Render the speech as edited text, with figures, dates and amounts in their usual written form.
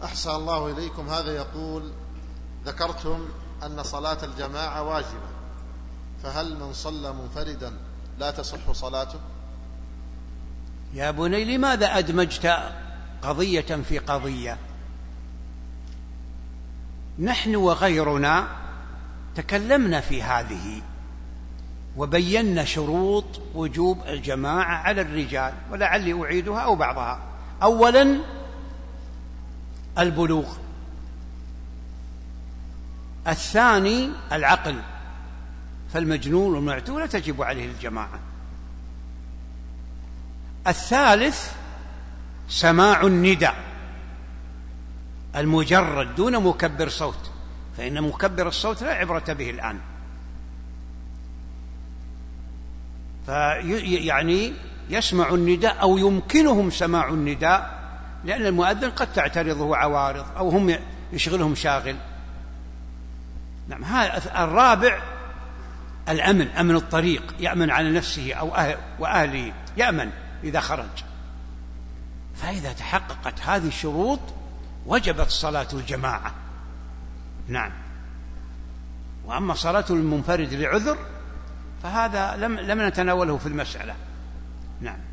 أحسن الله إليكم. هذا يقول: ذكرتم أن صلاة الجماعة واجبة، فهل من صلى منفردا لا تصح صلاته؟ يا بني، لماذا أدمجت قضية في قضية؟ نحن وغيرنا تكلمنا في هذه وبينا شروط وجوب الجماعة على الرجال، ولعلي أعيدها أو بعضها. أولا البلوغ، الثاني العقل، فالمجنون والمعتول تجب عليه الجماعة. الثالث سماع النداء المجرد دون مكبر صوت، فإن مكبر الصوت لا عبرة به الآن. يعني يسمع النداء أو يمكنهم سماع النداء، لأن المؤذن قد تعترضه عوارض أو هم يشغلهم شاغل. نعم. الرابع الأمن، أمن الطريق، يأمن على نفسه أو وأهله، يأمن إذا خرج. فإذا تحققت هذه الشروط وجبت صلاة الجماعة. نعم. وأما صلاة المنفرد لعذر فهذا لم نتناوله في المسألة. نعم.